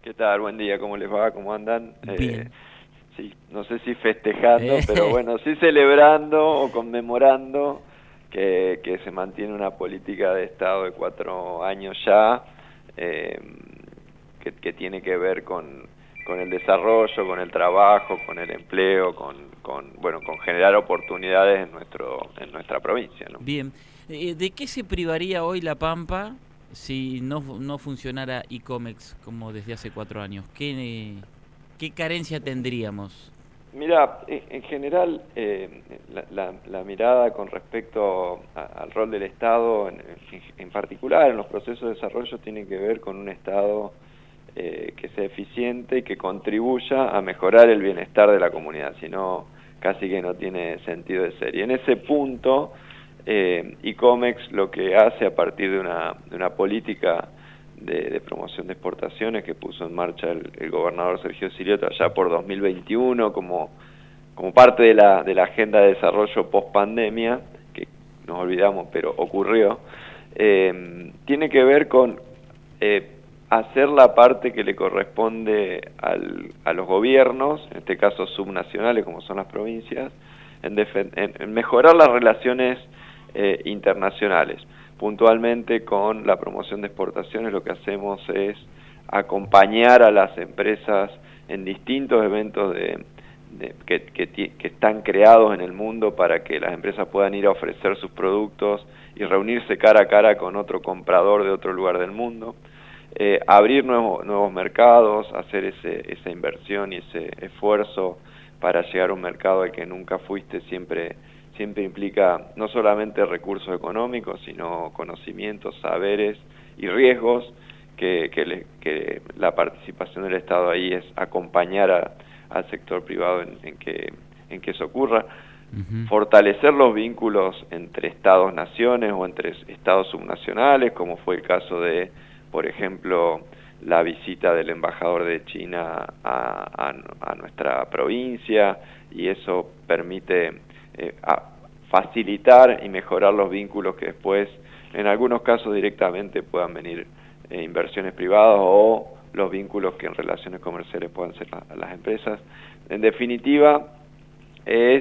¿Qué tal? Buen día, ¿cómo les va? ¿Cómo andan? Bien. Sí, no sé si festejando, pero bueno, sí celebrando o conmemorando que se mantiene una política de Estado de 4 años ya, eh, que tiene que ver con el desarrollo, con el trabajo, con el empleo, bueno, con generar oportunidades en nuestra provincia, ¿no? Bien. ¿De qué se privaría hoy La Pampa si no funcionara Icomex como desde hace 4 años? ¿Qué carencia tendríamos? Mira, en general, la mirada con respecto al rol del Estado, en particular en los procesos de desarrollo, tiene que ver con un Estado que sea eficiente y que contribuya a mejorar el bienestar de la comunidad, si no, casi que no tiene sentido de ser. Y en ese punto, Icomex lo que hace a partir de una política de promoción de exportaciones que puso en marcha el gobernador Sergio Siriota ya por 2021 como parte de la agenda de desarrollo post pandemia, que nos olvidamos pero ocurrió, tiene que ver con hacer la parte que le corresponde a los gobiernos, en este caso subnacionales como son las provincias, en mejorar las relaciones internacionales. Puntualmente con la promoción de exportaciones lo que hacemos es acompañar a las empresas en distintos eventos que están creados en el mundo para que las empresas puedan ir a ofrecer sus productos y reunirse cara a cara con otro comprador de otro lugar del mundo, abrir nuevos mercados, hacer esa inversión y ese esfuerzo para llegar a un mercado al que nunca fuiste siempre implica no solamente recursos económicos, sino conocimientos, saberes y riesgos que la participación del Estado ahí es acompañar al sector privado en que eso ocurra. Ujú. Fortalecer los vínculos entre estados-naciones o entre estados subnacionales, como fue el caso de, por ejemplo, la visita del embajador de China a nuestra provincia, y eso permite facilitar y mejorar los vínculos que después, en algunos casos directamente, puedan venir inversiones privadas o los vínculos que en relaciones comerciales puedan ser las empresas. En definitiva, es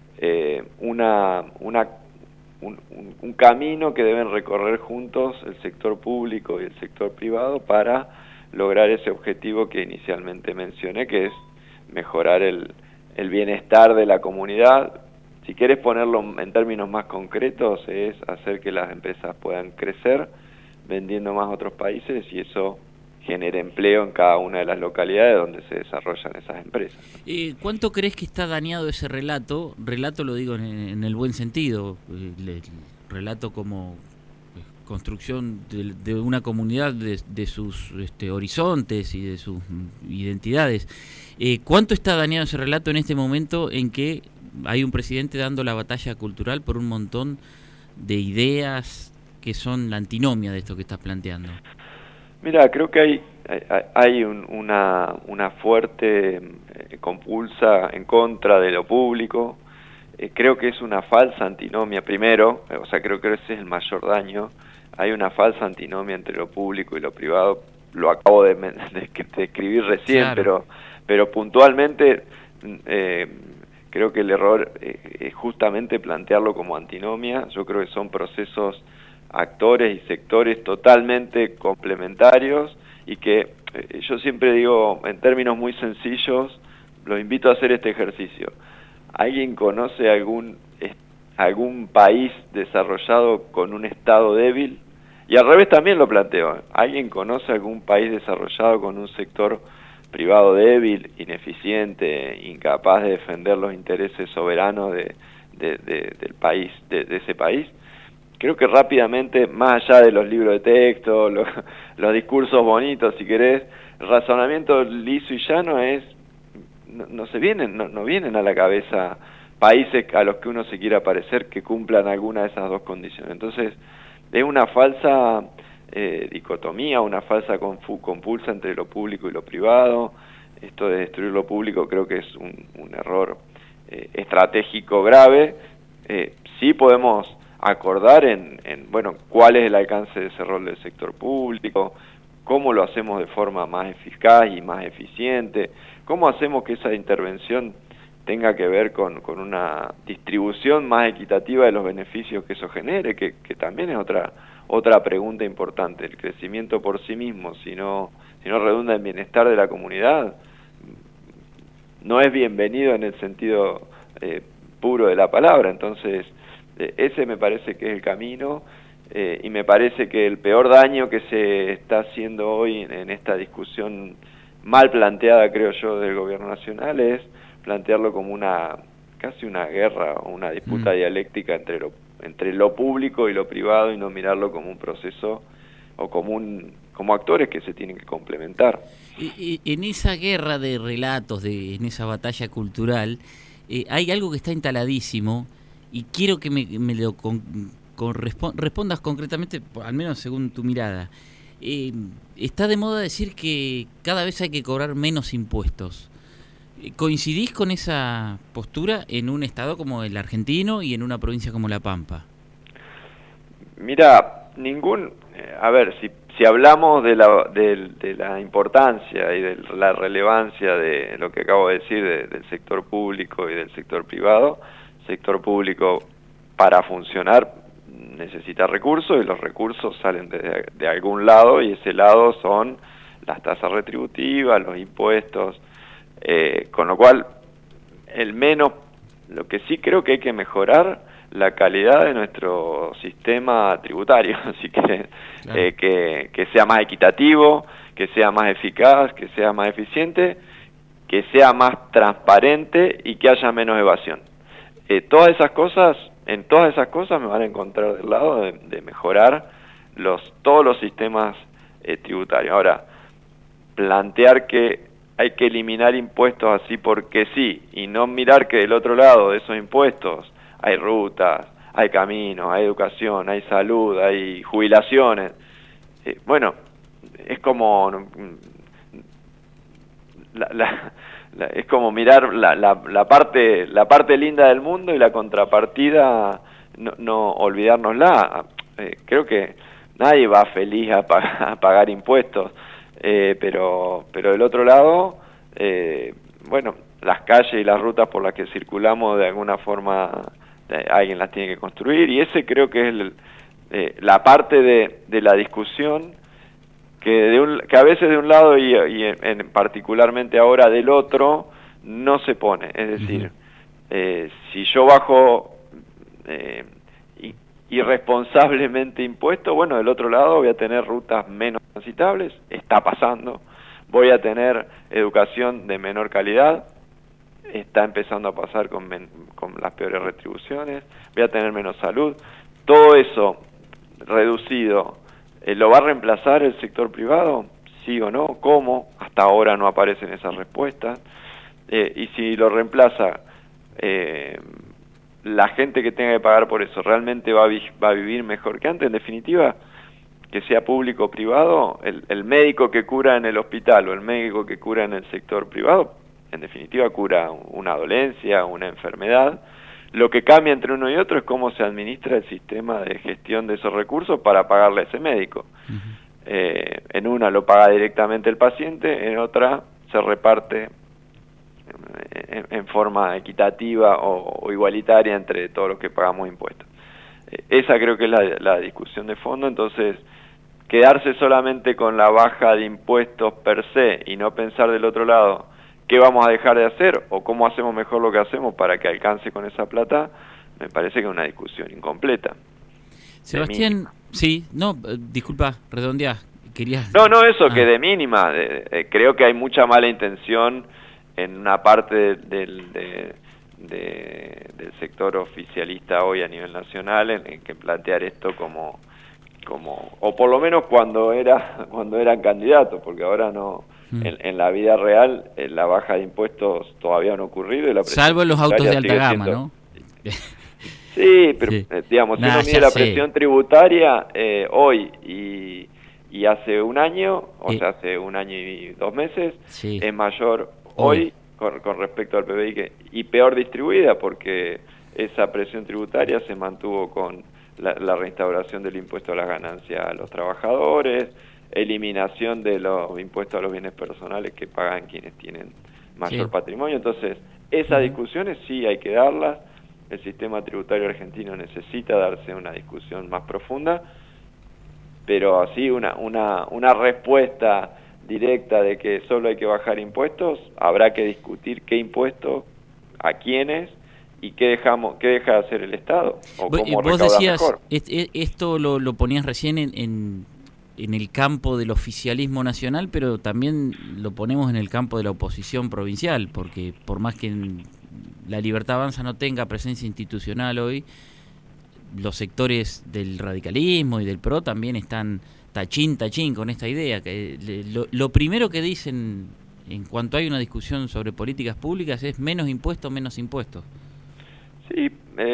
un camino que deben recorrer juntos el sector público y el sector privado para lograr ese objetivo que inicialmente mencioné, que es mejorar el bienestar de la comunidad. Si quieres ponerlo en términos más concretos, es hacer que las empresas puedan crecer vendiendo más a otros países y eso genera empleo en cada una de las localidades donde se desarrollan esas empresas. ¿Cuánto crees que está dañado ese relato? Relato lo digo en el buen sentido, el relato como construcción de una comunidad, de sus horizontes y de sus identidades. ¿Cuánto está dañado ese relato en este momento en que hay un presidente dando la batalla cultural por un montón de ideas que son la antinomia de esto que estás planteando? Mira, creo que hay una fuerte compulsa en contra de lo público. Creo que es una falsa antinomia, primero, o sea, creo que ese es el mayor daño. Hay una falsa antinomia entre lo público y lo privado. Lo acabo de escribir recién, Claro. pero puntualmente creo que el error es justamente plantearlo como antinomia. Yo creo que son procesos, actores y sectores totalmente complementarios y que yo siempre digo en términos muy sencillos, los invito a hacer este ejercicio. ¿Alguien conoce algún país desarrollado con un Estado débil? Y al revés también lo planteo. ¿Alguien conoce algún país desarrollado con un sector privado débil, ineficiente, incapaz de defender los intereses soberanos del país, de ese país? Creo que rápidamente, más allá de los libros de texto, los discursos bonitos, si querés, el razonamiento liso y llano es, no vienen a la cabeza países a los que uno se quiera parecer que cumplan alguna de esas dos condiciones. Entonces, es una falsa dicotomía, una falsa compulsa entre lo público y lo privado. Esto de destruir lo público creo que es un error estratégico grave. Sí podemos acordar bueno, cuál es el alcance de ese rol del sector público, cómo lo hacemos de forma más eficaz y más eficiente, cómo hacemos que esa intervención tenga que ver con una distribución más equitativa de los beneficios que eso genere, que también es otra pregunta importante. El crecimiento por sí mismo, si no redunda en bienestar de la comunidad, no es bienvenido en el sentido puro de la palabra. Entonces, ese me parece que es el camino, y me parece que el peor daño que se está haciendo hoy en esta discusión mal planteada, creo yo, del gobierno nacional, es plantearlo como casi una guerra o una disputa dialéctica entre lo público y lo privado, y no mirarlo como un proceso o como actores que se tienen que complementar. Y en esa guerra de relatos, en esa batalla cultural, hay algo que está instaladísimo, y quiero que me lo respondas concretamente, al menos según tu mirada. Está de moda decir que cada vez hay que cobrar menos impuestos. ¿Coincidís con esa postura en un estado como el argentino y en una provincia como La Pampa? Mira, a ver, si hablamos de la importancia y de la relevancia de lo que acabo de decir del sector público y del sector privado, el sector público para funcionar necesita recursos, y los recursos salen de algún lado, y ese lado son las tasas retributivas, los impuestos, con lo cual lo que sí creo que hay que mejorar la calidad de nuestro sistema tributario, si querés, claro. Que sea más equitativo, que sea más eficaz, que sea más eficiente, que sea más transparente y que haya menos evasión. En todas esas cosas me van a encontrar del lado de mejorar todos los sistemas tributarios. Ahora, plantear que hay que eliminar impuestos así porque sí, y no mirar que del otro lado de esos impuestos hay rutas, hay caminos, hay educación, hay salud, hay jubilaciones. Bueno, es como es como mirar la parte linda del mundo, y la contrapartida no olvidárnosla. Creo que nadie va feliz a pagar impuestos, pero del otro lado, bueno, las calles y las rutas por las que circulamos, de alguna forma alguien las tiene que construir, y ese creo que es la parte de la discusión que a veces de un lado y particularmente ahora del otro no se pone. Es decir, si yo bajo irresponsablemente impuestos, bueno, del otro lado voy a tener rutas menos transitables, está pasando. Voy a tener educación de menor calidad, está empezando a pasar con las peores retribuciones. Voy a tener menos salud. Todo eso reducido, ¿lo va a reemplazar el sector privado? ¿Sí o no? ¿Cómo? Hasta ahora no aparecen esas respuestas. Y si lo reemplaza, la gente que tenga que pagar por eso, ¿realmente va a vivir mejor que antes? En definitiva, que sea público o privado, el médico que cura en el hospital o el médico que cura en el sector privado, en definitiva cura una dolencia, una enfermedad. Lo que cambia entre uno y otro es cómo se administra el sistema de gestión de esos recursos para pagarle a ese médico. En una lo paga directamente el paciente, en otra se reparte en forma equitativa o igualitaria entre todos los que pagamos impuestos. Esa creo que es la discusión de fondo. Entonces, quedarse solamente con la baja de impuestos per se y no pensar del otro lado qué vamos a dejar de hacer o cómo hacemos mejor lo que hacemos para que alcance con esa plata, me parece que es una discusión incompleta. Sebastián, sí, no, disculpa, redondeá, querías... No, eso, que de mínima, creo que hay mucha mala intención en una parte del sector oficialista hoy a nivel nacional, en que plantear esto como o por lo menos cuando eran candidatos, porque ahora no. En la vida real, la baja de impuestos todavía no ha ocurrido. Y la salvo en los autos de alta gama, ¿no? Sí, pero digamos, si uno mide la presión tributaria hoy y hace un año, o sea, hace un año y 2 meses, es mayor hoy con respecto al PBI y peor distribuida, porque esa presión tributaria se mantuvo con la reinstauración del impuesto a las ganancias a los trabajadores, eliminación de los impuestos a los bienes personales que pagan quienes tienen mayor patrimonio. Entonces, esas discusiones sí hay que darlas. El sistema tributario argentino necesita darse una discusión más profunda, pero así una respuesta directa de que solo hay que bajar impuestos, habrá que discutir qué impuestos, a quiénes y qué deja de hacer el Estado, o cómo vos recaudar decías, mejor. Esto lo ponías recién en el campo del oficialismo nacional, pero también lo ponemos en el campo de la oposición provincial, porque por más que la Libertad Avanza no tenga presencia institucional hoy, los sectores del radicalismo y del PRO también están tachín con esta idea. Que lo primero que dicen en cuanto hay una discusión sobre políticas públicas es menos impuestos, menos impuestos. Sí,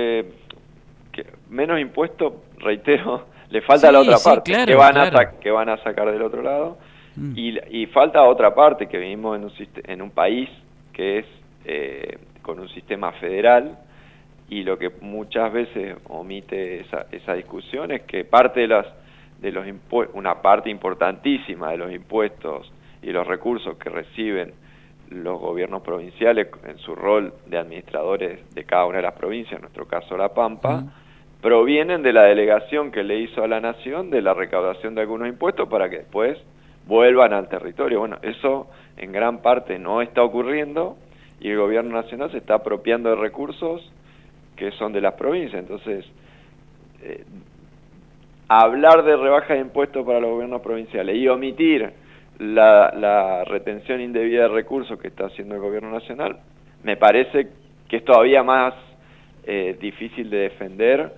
menos impuestos, reitero, le falta la otra parte, claro, que van a sacar del otro lado, y falta otra parte, que vivimos en un país que es con un sistema federal, y lo que muchas veces omite esa discusión es que una parte importantísima de los impuestos y los recursos que reciben los gobiernos provinciales en su rol de administradores de cada una de las provincias, en nuestro caso La Pampa, provienen de la delegación que le hizo a la Nación de la recaudación de algunos impuestos para que después vuelvan al territorio. Bueno, eso en gran parte no está ocurriendo y el gobierno nacional se está apropiando de recursos que son de las provincias. Entonces, hablar de rebaja de impuestos para los gobiernos provinciales y omitir la retención indebida de recursos que está haciendo el gobierno nacional, me parece que es todavía más difícil de defender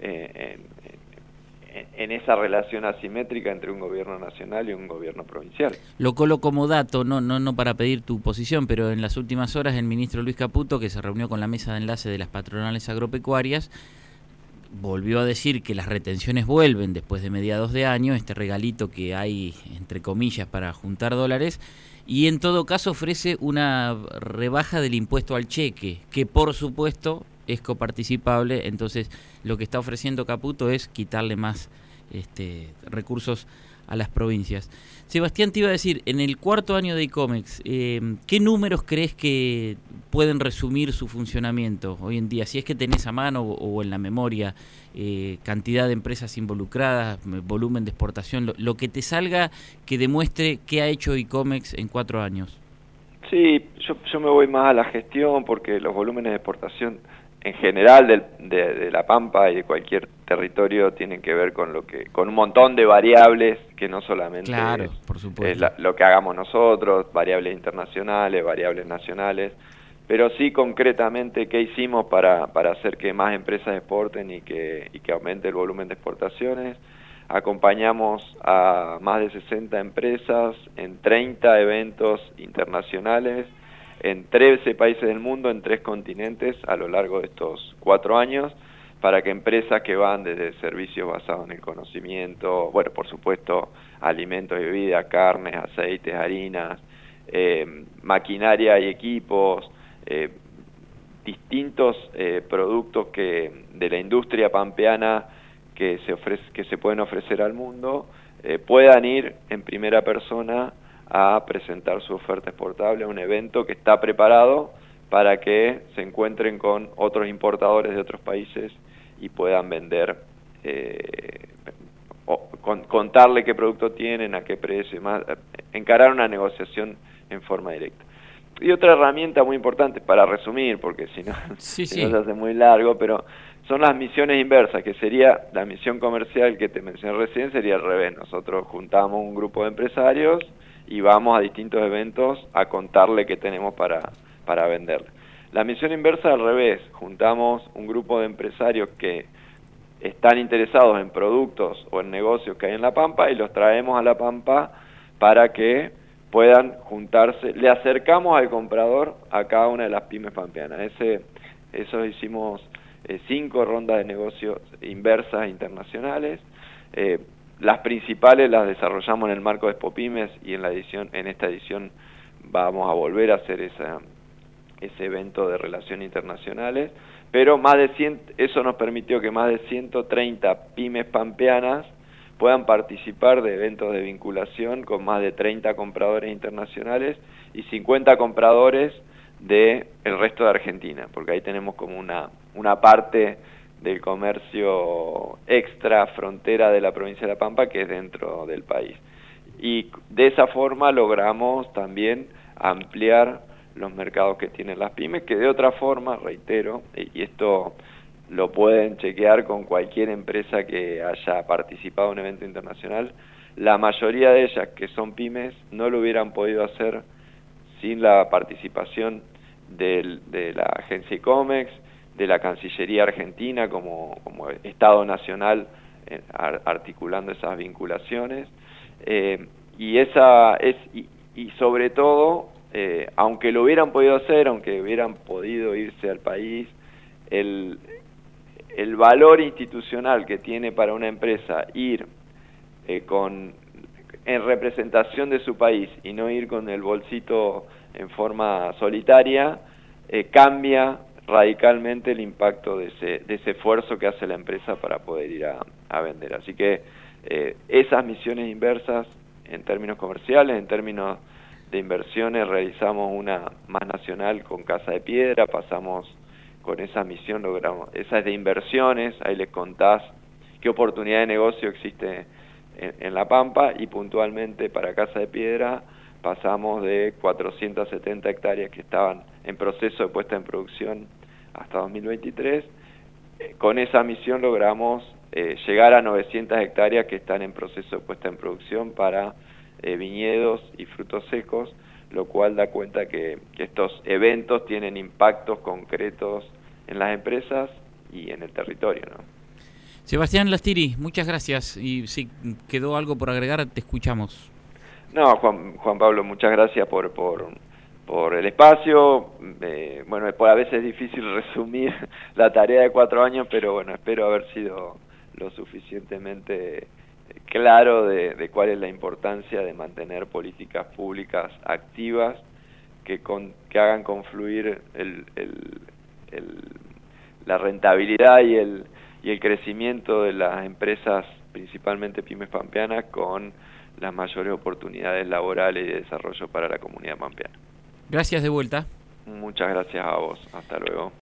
en esa relación asimétrica entre un gobierno nacional y un gobierno provincial. Lo coloco como dato, no para pedir tu posición, pero en las últimas horas el ministro Luis Caputo, que se reunió con la mesa de enlace de las patronales agropecuarias, volvió a decir que las retenciones vuelven después de mediados de año, este regalito que hay, entre comillas, para juntar dólares, y en todo caso ofrece una rebaja del impuesto al cheque, que por supuesto es coparticipable. Entonces lo que está ofreciendo Caputo es quitarle más recursos a las provincias. Sebastián, te iba a decir, en el cuarto año de ICOMEX, ¿qué números crees que pueden resumir su funcionamiento hoy en día? Si es que tenés a mano o en la memoria cantidad de empresas involucradas, volumen de exportación, lo que te salga que demuestre qué ha hecho ICOMEX en 4 años. Sí, yo me voy más a la gestión porque los volúmenes de exportación en general de La Pampa y de cualquier territorio tienen que ver con un montón de variables que no solamente por supuesto. es lo que hagamos nosotros, variables internacionales, variables nacionales, pero sí concretamente qué hicimos para hacer que más empresas exporten y que aumente el volumen de exportaciones. Acompañamos a más de 60 empresas en 30 eventos internacionales en 13 países del mundo, en 3 continentes a lo largo de estos 4 años, para que empresas que van desde servicios basados en el conocimiento, bueno, por supuesto, alimentos y bebidas, carnes, aceites, harinas, maquinaria y equipos, distintos productos de la industria pampeana que se pueden ofrecer al mundo, puedan ir en primera persona a presentar su oferta exportable a un evento que está preparado para que se encuentren con otros importadores de otros países y puedan vender, contarle qué producto tienen, a qué precio, más, encarar una negociación en forma directa. Y otra herramienta muy importante, para resumir, porque si no, si no se hace muy largo, pero son las misiones inversas, que sería la misión comercial que te mencioné recién, sería al revés. Nosotros juntamos un grupo de empresarios y vamos a distintos eventos a contarle qué tenemos para venderle. La misión inversa al revés, juntamos un grupo de empresarios que están interesados en productos o en negocios que hay en La Pampa y los traemos a La Pampa para que puedan juntarse, le acercamos al comprador a cada una de las pymes pampeanas. Eso hicimos 5 rondas de negocios inversas internacionales. Las principales las desarrollamos en el marco de Expopymes y en esta edición vamos a volver a hacer ese evento de relaciones internacionales, pero eso nos permitió que más de 130 pymes pampeanas puedan participar de eventos de vinculación con más de 30 compradores internacionales y 50 compradores del resto de Argentina, porque ahí tenemos como una parte del comercio extra frontera de la provincia de La Pampa que es dentro del país. Y de esa forma logramos también ampliar los mercados que tienen las pymes, que de otra forma, reitero, y esto lo pueden chequear con cualquier empresa que haya participado en un evento internacional, la mayoría de ellas que son pymes no lo hubieran podido hacer sin la participación de la agencia ICOMEX, de la Cancillería Argentina como Estado Nacional articulando esas vinculaciones, y sobre todo, aunque lo hubieran podido hacer, aunque hubieran podido irse al país, el valor institucional que tiene para una empresa ir en representación de su país y no ir con el bolsito en forma solitaria, cambia radicalmente el impacto de ese esfuerzo que hace la empresa para poder ir a vender. Así que esas misiones inversas en términos comerciales, en términos de inversiones, realizamos una más nacional con Casa de Piedra, pasamos con esa misión, logramos, esa es de inversiones, ahí les contás qué oportunidad de negocio existe en La Pampa, y puntualmente para Casa de Piedra pasamos de 470 hectáreas que estaban en proceso de puesta en producción hasta 2023. Con esa misión logramos llegar a 900 hectáreas que están en proceso de puesta en producción para viñedos y frutos secos, lo cual da cuenta que estos eventos tienen impactos concretos en las empresas y en el territorio, ¿no? Sebastián Lastiri, muchas gracias. Y si quedó algo por agregar, te escuchamos. No, Juan Pablo, muchas gracias por el espacio. Bueno, a veces es difícil resumir la tarea de 4 años, pero bueno, espero haber sido lo suficientemente claro de cuál es la importancia de mantener políticas públicas activas que hagan confluir la rentabilidad y el crecimiento de las empresas, principalmente pymes pampeanas, con las mayores oportunidades laborales y de desarrollo para la comunidad pampeana. Gracias de vuelta. Muchas gracias a vos. Hasta luego.